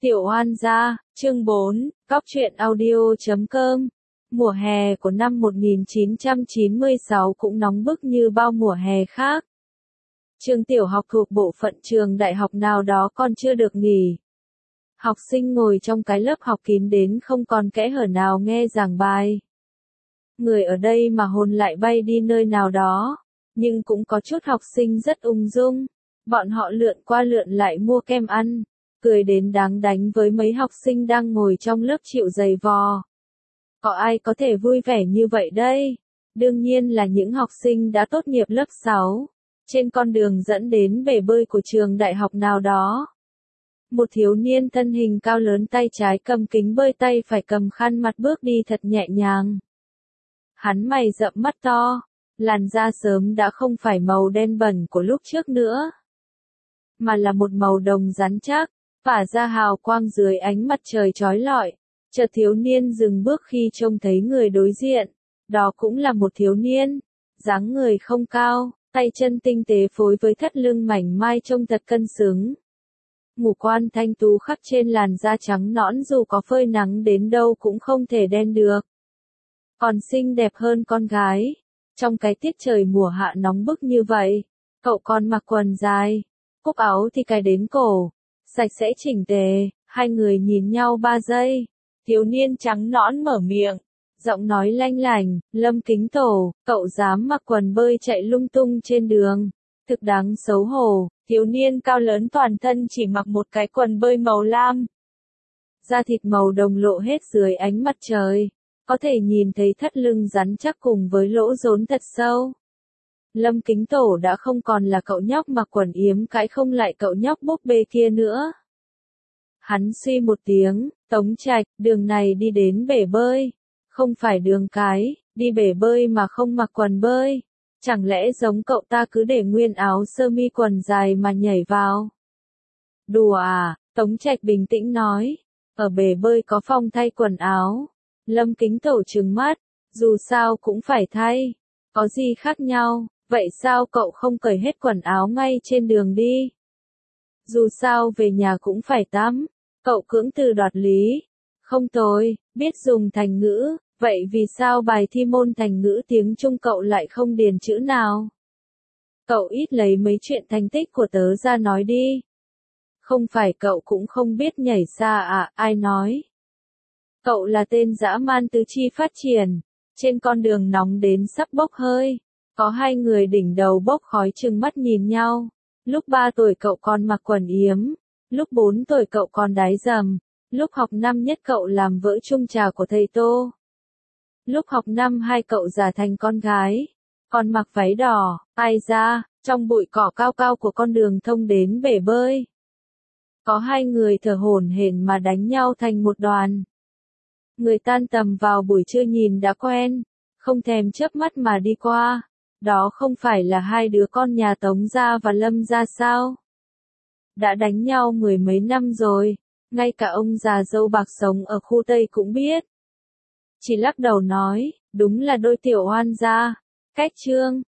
Tiểu Oan gia, chương 4, Cóc truyện audio.com. Mùa hè của năm 1996 cũng nóng bức như bao mùa hè khác. Trường tiểu học thuộc bộ phận trường đại học nào đó còn chưa được nghỉ. Học sinh ngồi trong cái lớp học kín đến không còn kẽ hở nào nghe giảng bài. Người ở đây mà hồn lại bay đi nơi nào đó, nhưng cũng có chút học sinh rất ung dung. Bọn họ lượn qua lượn lại mua kem ăn, cười đến đáng đánh với mấy học sinh đang ngồi trong lớp chịu giày vò. Có ai có thể vui vẻ như vậy đây? Đương nhiên là những học sinh đã tốt nghiệp lớp 6, trên con đường dẫn đến bể bơi của trường đại học nào đó. Một thiếu niên thân hình cao lớn, tay trái cầm kính bơi, tay phải cầm khăn mặt, bước đi thật nhẹ nhàng. Hắn mày rậm, mắt to, làn da sớm đã không phải màu đen bẩn của lúc trước nữa, mà là một màu đồng rắn chắc, tỏa ra hào quang dưới ánh mặt trời chói lọi. Chợt thiếu niên dừng bước khi trông thấy người đối diện. Đó cũng là một thiếu niên, dáng người không cao, tay chân tinh tế phối với thắt lưng mảnh mai trông thật cân xứng. Ngũ quan thanh tú khắc trên làn da trắng nõn, dù có phơi nắng đến đâu cũng không thể đen được. Còn xinh đẹp hơn con gái. Trong cái tiết trời mùa hạ nóng bức như vậy, cậu còn mặc quần dài, cúc áo thì cài đến cổ, sạch sẽ chỉnh tề. Hai người nhìn nhau 3 giây. Thiếu niên trắng nõn mở miệng, giọng nói lanh lảnh, Lâm Kính Tổ, cậu dám mặc quần bơi chạy lung tung trên đường, thực đáng xấu hổ. Thiếu niên cao lớn toàn thân chỉ mặc một cái quần bơi màu lam, da thịt màu đồng lộ hết dưới ánh mặt trời, có thể nhìn thấy thắt lưng rắn chắc cùng với lỗ rốn thật sâu. Lâm Kính Tổ đã không còn là cậu nhóc mặc quần yếm cãi không lại cậu nhóc búp bê kia nữa. Hắn suy một tiếng, Tống Trạch, đường này đi đến bể bơi, không phải đường cái, đi bể bơi mà không mặc quần bơi. Chẳng lẽ giống cậu ta cứ để nguyên áo sơ mi quần dài mà nhảy vào? Đùa à, Tống Trạch bình tĩnh nói, ở bể bơi có phòng thay quần áo. Lâm Kính Tổ trừng mắt, dù sao cũng phải thay, có gì khác nhau, vậy sao cậu không cởi hết quần áo ngay trên đường đi? Dù sao về nhà cũng phải tắm. Cậu cưỡng từ đoạt lý. Không tôi, biết dùng thành ngữ, vậy vì sao bài thi môn thành ngữ tiếng Trung cậu lại không điền chữ nào? Cậu ít lấy mấy chuyện thành tích của tớ ra nói đi. Không phải cậu cũng không biết nhảy xa à, ai nói? Cậu là tên dã man tứ chi phát triển, trên con đường nóng đến sắp bốc hơi. Có hai người đỉnh đầu bốc khói trừng mắt nhìn nhau. Lúc 3 tuổi cậu còn mặc quần yếm, lúc 4 tuổi cậu còn đái dầm, lúc học năm nhất cậu làm vỡ chung trà của thầy Tô. Lúc học năm 2 cậu giả thành con gái, còn mặc váy đỏ. Ai ra, trong bụi cỏ cao cao của con đường thông đến bể bơi, có hai người thở hổn hển mà đánh nhau thành một đoàn. Người tan tầm vào buổi trưa nhìn đã quen, không thèm chớp mắt mà đi qua. Đó không phải là hai đứa con nhà Tống gia và Lâm gia sao? Đã đánh nhau 10 mấy năm rồi, ngay cả ông già râu bạc sống ở khu Tây cũng biết. Chỉ lắc đầu nói, đúng là đôi tiểu oan gia. Cách chương